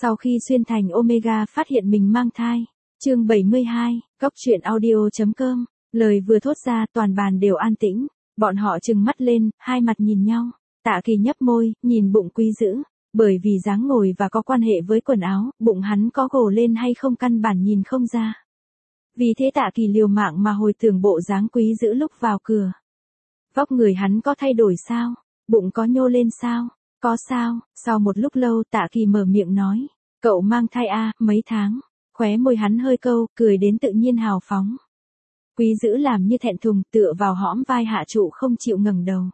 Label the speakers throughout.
Speaker 1: Sau khi xuyên thành Omega phát hiện mình mang thai. Chương 72, Cóc truyện audio.com. Lời vừa thốt ra toàn bàn đều an tĩnh. Bọn họ trừng mắt lên, hai mặt nhìn nhau. Tạ Kỳ nhấp môi, nhìn bụng Quý Dữ. Bởi vì dáng ngồi và có quan hệ với quần áo, bụng hắn có gồ lên hay không căn bản nhìn không ra. Vì thế Tạ Kỳ liều mạng mà hồi tưởng bộ dáng Quý Dữ lúc vào cửa. Vóc người hắn có thay đổi sao? Bụng có nhô lên sao? Có sao? Sau một lúc lâu Tạ Kỳ mở miệng nói. Cậu mang thai mấy tháng. Khóe môi hắn hơi câu, cười đến tự nhiên hào phóng. Quý Dữ làm như thẹn thùng tựa vào hõm vai Hạ Trụ không chịu ngẩng đầu.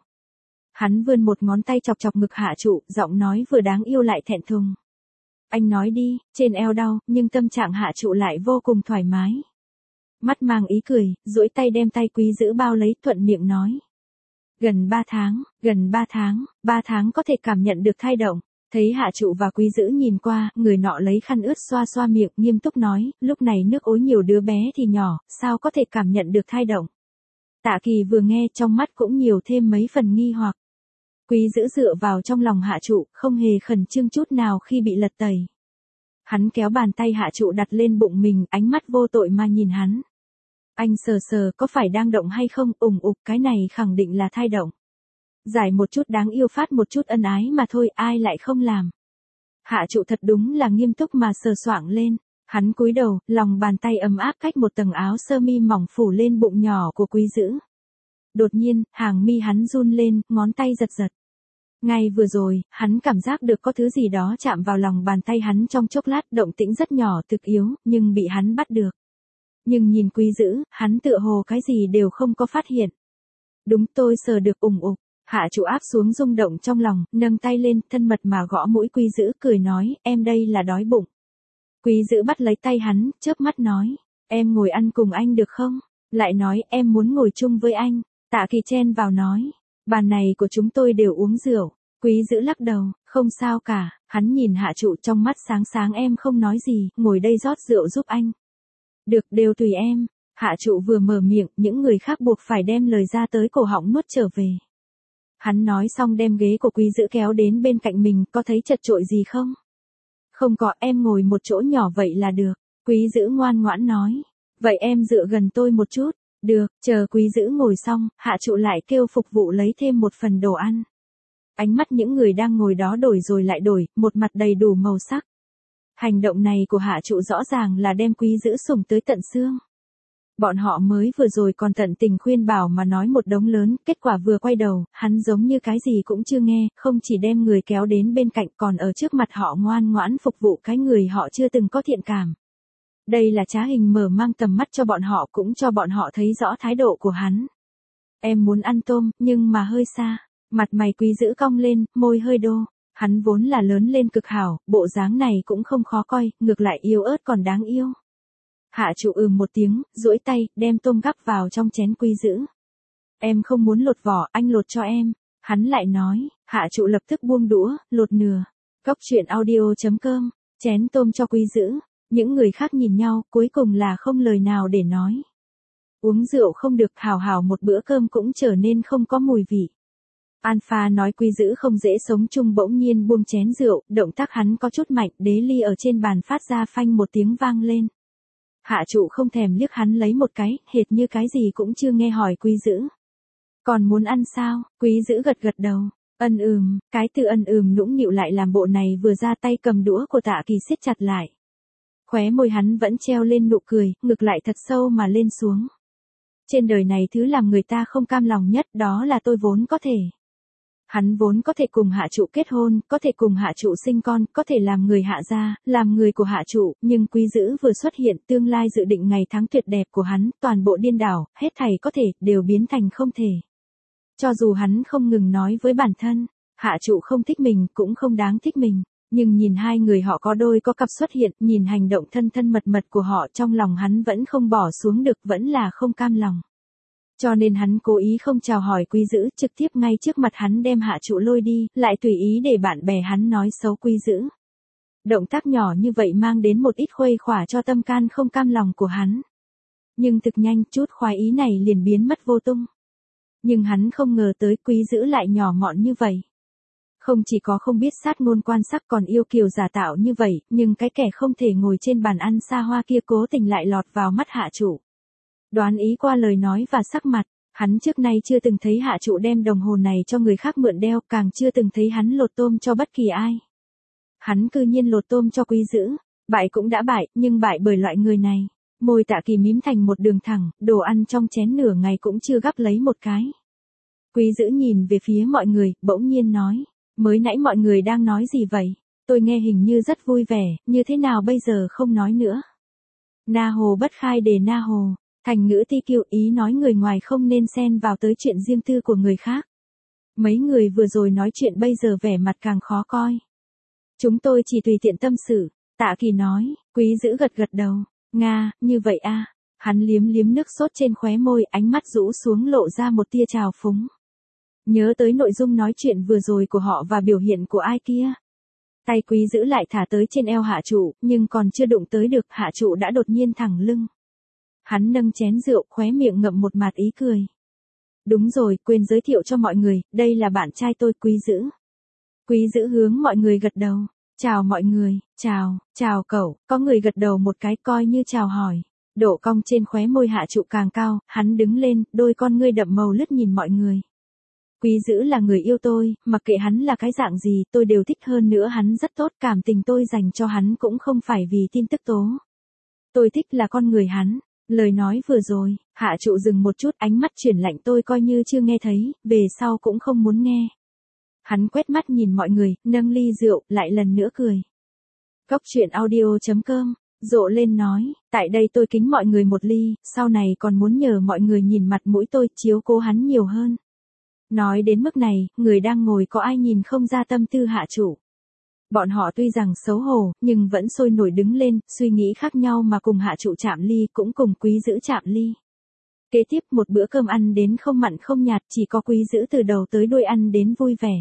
Speaker 1: Hắn vươn một ngón tay chọc chọc ngực Hạ Trụ, giọng nói vừa đáng yêu lại thẹn thùng. Anh nói đi, trên eo đau, nhưng tâm trạng Hạ Trụ lại vô cùng thoải mái. Mắt mang ý cười, duỗi tay đem tay Quý Dữ bao lấy, thuận miệng nói. Gần 3 tháng, 3 tháng có thể cảm nhận được thai động. Thấy Hạ Trụ và Quý Dữ nhìn qua, người nọ lấy khăn ướt xoa xoa miệng, nghiêm túc nói, lúc này nước ối nhiều đứa bé thì nhỏ, sao có thể cảm nhận được thai động. Tạ Kỳ vừa nghe trong mắt cũng nhiều thêm mấy phần nghi hoặc. Quý Dữ dựa vào trong lòng Hạ Trụ, không hề khẩn trương chút nào khi bị lật tẩy. Hắn kéo bàn tay Hạ Trụ đặt lên bụng mình, ánh mắt vô tội mà nhìn hắn. Anh sờ sờ có phải đang động hay không, cái này khẳng định là thai động. Giải một chút đáng yêu phát một chút ân ái mà thôi, ai lại không làm. Hạ Trụ thật đúng là nghiêm túc mà sờ soạng lên. Hắn cúi đầu, lòng bàn tay ấm áp cách một tầng áo sơ mi mỏng phủ lên bụng nhỏ của Quý Dữ. Đột nhiên, hàng mi hắn run lên, ngón tay giật giật. Ngay vừa rồi, hắn cảm giác được có thứ gì đó chạm vào lòng bàn tay hắn trong chốc lát, động tĩnh rất nhỏ thực yếu, nhưng bị hắn bắt được. Nhưng nhìn Quý Dữ, hắn tựa hồ cái gì đều không có phát hiện. Đúng, tôi sờ được Hạ Trụ áp xuống rung động trong lòng, nâng tay lên, thân mật mà gõ mũi Quý Dữ, cười nói, em đây là đói bụng. Quý Dữ bắt lấy tay hắn, chớp mắt nói, em ngồi ăn cùng anh được không? Lại nói, em muốn ngồi chung với anh. Tạ Kỳ chen vào nói, bàn này của chúng tôi đều uống rượu. Quý Dữ lắc đầu, không sao cả, hắn nhìn Hạ Trụ trong mắt sáng sáng, em không nói gì, ngồi đây rót rượu giúp anh. Được, đều tùy em. Hạ Trụ vừa mở miệng, những người khác buộc phải đem lời ra tới cổ họng nuốt trở về. Hắn nói xong đem ghế của Quý Dữ kéo đến bên cạnh mình, có thấy chật chội gì không? Không có, em ngồi một chỗ nhỏ vậy là được. Quý Dữ ngoan ngoãn nói. Vậy em dựa gần tôi một chút. Được, chờ Quý Dữ ngồi xong, Hạ Trụ lại kêu phục vụ lấy thêm một phần đồ ăn. Ánh mắt những người đang ngồi đó đổi rồi lại đổi, một mặt đầy đủ màu sắc. Hành động này của Hạ Trụ rõ ràng là đem Quý Dữ sủng tới tận xương. Bọn họ mới vừa rồi còn tận tình khuyên bảo mà nói một đống lớn, kết quả vừa quay đầu, hắn giống như cái gì cũng chưa nghe, không chỉ đem người kéo đến bên cạnh còn ở trước mặt họ ngoan ngoãn phục vụ cái người họ chưa từng có thiện cảm. Đây là trá hình mở mang tầm mắt cho bọn họ, cũng cho bọn họ thấy rõ thái độ của hắn. Em muốn ăn tôm, nhưng mà hơi xa. Mặt mày Quý Dữ cong lên, môi hơi đô. Hắn vốn là lớn lên cực hảo, bộ dáng này cũng không khó coi, ngược lại yếu ớt còn đáng yêu. Hạ Trụ một tiếng, duỗi tay, đem tôm gắp vào trong chén Quý Dữ. Em không muốn lột vỏ, anh lột cho em. Hắn lại nói, Hạ Trụ lập tức buông đũa, lột nửa. Cóc truyện audio.com, chén tôm cho Quý Dữ. Những người khác nhìn nhau, cuối cùng là không lời nào để nói. Uống rượu không được, hảo một bữa cơm cũng trở nên không có mùi vị. Alpha nói Quý Dữ không dễ sống chung, bỗng nhiên buông chén rượu, động tác hắn có chút mạnh, đế ly ở trên bàn phát ra phanh một tiếng vang lên. Hạ Trụ không thèm liếc hắn lấy một cái, hệt như cái gì cũng chưa nghe, hỏi Quý Dữ. Còn muốn ăn sao? Quý Dữ gật đầu. Cái từ nũng nịu lại làm bộ này vừa ra tay cầm đũa của Tạ Kỳ siết chặt lại. Khóe môi hắn vẫn treo lên nụ cười, ngực lại thật sâu mà lên xuống. Trên đời này thứ làm người ta không cam lòng nhất đó là tôi vốn có thể. Hắn vốn có thể cùng Hạ Trụ kết hôn, có thể cùng Hạ Trụ sinh con, có thể làm người Hạ gia, làm người của Hạ Trụ, nhưng Quý Dữ vừa xuất hiện, tương lai dự định ngày tháng tuyệt đẹp của hắn, toàn bộ điên đảo, hết thảy có thể, đều biến thành không thể. Cho dù hắn không ngừng nói với bản thân, Hạ Trụ không thích mình, cũng không đáng thích mình, nhưng nhìn hai người họ có đôi có cặp xuất hiện, nhìn hành động thân mật của họ, trong lòng hắn vẫn không bỏ xuống được, vẫn là không cam lòng. Cho nên hắn cố ý không chào hỏi Quý Dữ, trực tiếp ngay trước mặt hắn đem Hạ Trụ lôi đi, lại tùy ý để bạn bè hắn nói xấu Quý Dữ. Động tác nhỏ như vậy mang đến một ít khuây khỏa cho tâm can không cam lòng của hắn. Nhưng thực nhanh, chút khoái ý này liền biến mất vô tung. Nhưng hắn không ngờ tới Quý Dữ lại nhỏ mọn như vậy. Không chỉ có không biết sát ngôn quan sắc còn yêu kiều giả tạo như vậy, nhưng cái kẻ không thể ngồi trên bàn ăn xa hoa kia cố tình lại lọt vào mắt hạ trụ. Đoán ý qua lời nói và sắc mặt, hắn trước nay chưa từng thấy hạ trụ đem đồng hồ này cho người khác mượn đeo, càng chưa từng thấy hắn lột tôm cho bất kỳ ai. Hắn cư nhiên lột tôm cho Quý Dữ, bại cũng đã bại, nhưng bại bởi loại người này. Môi Tạ Kỳ mím thành một đường thẳng, đồ ăn trong chén nửa ngày cũng chưa gắp lấy một cái. Quý Dữ nhìn về phía mọi người, bỗng nhiên nói, mới nãy mọi người đang nói gì vậy? Tôi nghe hình như rất vui vẻ, như thế nào bây giờ không nói nữa? Na hồ bất khai đề na hồ, thành ngữ ti kiêu, ý nói người ngoài không nên xen vào tới chuyện riêng tư của người khác. Mấy người vừa rồi nói chuyện bây giờ vẻ mặt càng khó coi. Chúng tôi chỉ tùy tiện tâm sự, Tạ Kỳ nói. Quý Dữ gật gật đầu, Nga, như vậy à? Hắn liếm liếm nước sốt trên khóe môi, ánh mắt rũ xuống lộ ra một tia trào phúng. Nhớ tới nội dung nói chuyện vừa rồi của họ và biểu hiện của ai kia. Tay Quý Dữ lại thả tới trên eo hạ trụ, nhưng còn chưa đụng tới được, hạ trụ đã đột nhiên thẳng lưng. Hắn nâng chén rượu, khóe miệng ngậm một mạt ý cười. Đúng rồi, quên giới thiệu cho mọi người, đây là bạn trai tôi, Quý Dữ. Quý Dữ hướng mọi người gật đầu. Chào mọi người, chào cậu, có người gật đầu một cái coi như chào hỏi. Độ cong trên khóe môi hạ trụ càng cao, hắn đứng lên, đôi con ngươi đậm màu lướt nhìn mọi người. Quý Dữ là người yêu tôi, mặc kệ hắn là cái dạng gì, tôi đều thích, hơn nữa hắn rất tốt, cảm tình tôi dành cho hắn cũng không phải vì tin tức tố. Tôi thích là con người hắn. Lời nói vừa rồi, hạ trụ dừng một chút, ánh mắt chuyển lạnh, tôi coi như chưa nghe thấy, về sau cũng không muốn nghe. Hắn quét mắt nhìn mọi người, nâng ly rượu, lại lần nữa cười. Góc truyện audio.com, rộ lên nói, tại đây tôi kính mọi người một ly, sau này còn muốn nhờ mọi người nhìn mặt mũi tôi, chiếu cố hắn nhiều hơn. Nói đến mức này, người đang ngồi có ai nhìn không ra tâm tư hạ trụ. Bọn họ tuy rằng xấu hổ, nhưng vẫn sôi nổi đứng lên, suy nghĩ khác nhau mà cùng hạ trụ chạm ly, cũng cùng Quý Dữ chạm ly. Kế tiếp một bữa cơm ăn đến không mặn không nhạt, chỉ có Quý Dữ từ đầu tới đuôi ăn đến vui vẻ.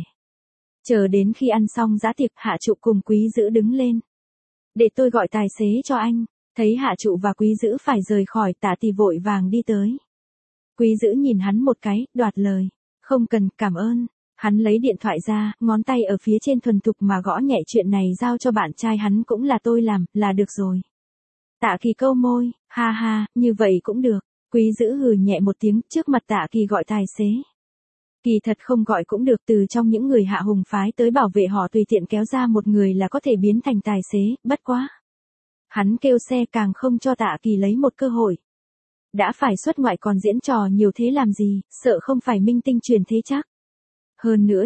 Speaker 1: Chờ đến khi ăn xong dã tiệc, hạ trụ cùng Quý Dữ đứng lên. Để tôi gọi tài xế cho anh. Thấy hạ trụ và Quý Dữ phải rời khỏi, Tạ Tì vội vàng đi tới. Quý Dữ nhìn hắn một cái, đoạt lời. Không cần, cảm ơn. Hắn lấy điện thoại ra, ngón tay ở phía trên thuần thục mà gõ nhẹ, chuyện này giao cho bạn trai hắn cũng là tôi làm, là được rồi. Tạ Kỳ câu môi, ha ha, như vậy cũng được. Quý Dữ hừ nhẹ một tiếng, trước mặt Tạ Kỳ gọi tài xế. Kỳ thật không gọi cũng được, từ trong những người hạ hùng phái tới bảo vệ họ tùy tiện kéo ra một người là có thể biến thành tài xế, bất quá. Hắn kêu xe càng không cho Tạ Kỳ lấy một cơ hội. Đã phải xuất ngoại còn diễn trò nhiều thế làm gì, sợ không phải minh tinh truyền thế chắc. Hơn nữa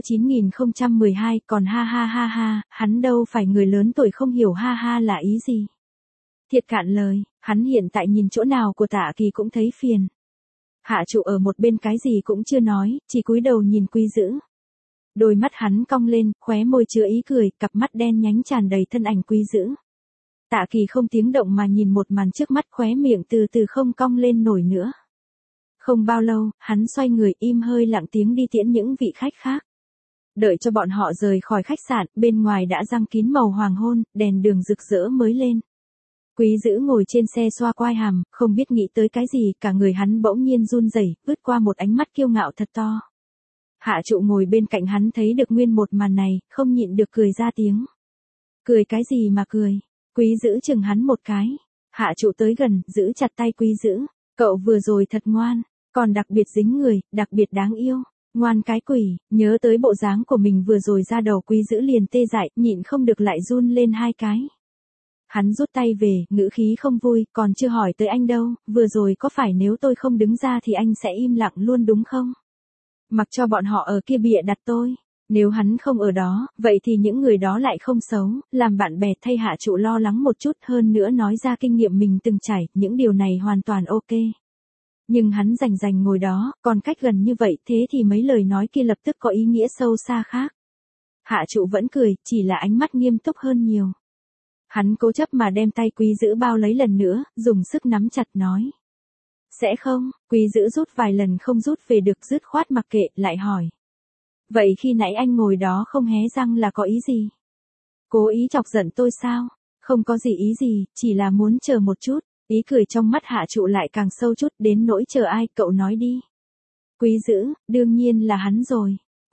Speaker 1: 9012 còn ha ha ha ha, hắn đâu phải người lớn tuổi không hiểu ha ha là ý gì. Thiệt cạn lời, hắn hiện tại nhìn chỗ nào của Tạ Kỳ cũng thấy phiền. Hạ trụ ở một bên cái gì cũng chưa nói, chỉ cúi đầu nhìn Quý Dữ. Đôi mắt hắn cong lên, khóe môi chứa ý cười, cặp mắt đen nhánh tràn đầy thân ảnh Quý Dữ. Tạ Kỳ không tiếng động mà nhìn một màn trước mắt, khóe miệng từ từ không cong lên nổi nữa. Không bao lâu, hắn xoay người im hơi lặng tiếng đi tiễn những vị khách khác. Đợi cho bọn họ rời khỏi khách sạn, bên ngoài đã răng kín màu hoàng hôn, đèn đường rực rỡ mới lên. Quý Dữ ngồi trên xe xoa quai hàm, không biết nghĩ tới cái gì, cả người hắn bỗng nhiên run rẩy, vứt qua một ánh mắt kiêu ngạo thật to. Hạ trụ ngồi bên cạnh hắn thấy được nguyên một màn này, không nhịn được cười ra tiếng. Cười cái gì mà cười? Quý Dữ chừng hắn một cái. Hạ trụ tới gần, giữ chặt tay Quý Dữ. Cậu vừa rồi thật ngoan, còn đặc biệt dính người, đặc biệt đáng yêu. Ngoan cái quỷ, nhớ tới bộ dáng của mình vừa rồi ra đầu Quý Dữ liền tê dại, nhịn không được lại run lên hai cái. Hắn rút tay về, ngữ khí không vui, còn chưa hỏi tới anh đâu, vừa rồi có phải nếu tôi không đứng ra thì anh sẽ im lặng luôn đúng không? Mặc cho bọn họ ở kia bịa đặt tôi. Nếu hắn không ở đó, vậy thì những người đó lại không xấu, làm bạn bè. Thay hạ trụ lo lắng một chút, hơn nữa nói ra kinh nghiệm mình từng trải, những điều này hoàn toàn ok. Nhưng hắn rành ngồi đó, còn cách gần như vậy, thế thì mấy lời nói kia lập tức có ý nghĩa sâu xa khác. Hạ trụ vẫn cười, chỉ là ánh mắt nghiêm túc hơn nhiều. Hắn cố chấp mà đem tay Quý Dữ bao lấy lần nữa, dùng sức nắm chặt nói. Sẽ không? Quý Dữ rút vài lần không rút về được, dứt khoát mặc kệ, lại hỏi. Vậy khi nãy anh ngồi đó không hé răng là có ý gì? Cố ý chọc giận tôi sao? Không có gì ý gì, chỉ là muốn chờ một chút. Ý cười trong mắt hạ trụ lại càng sâu chút, đến nỗi chờ ai, cậu nói đi. Quý Dữ, đương nhiên là hắn rồi.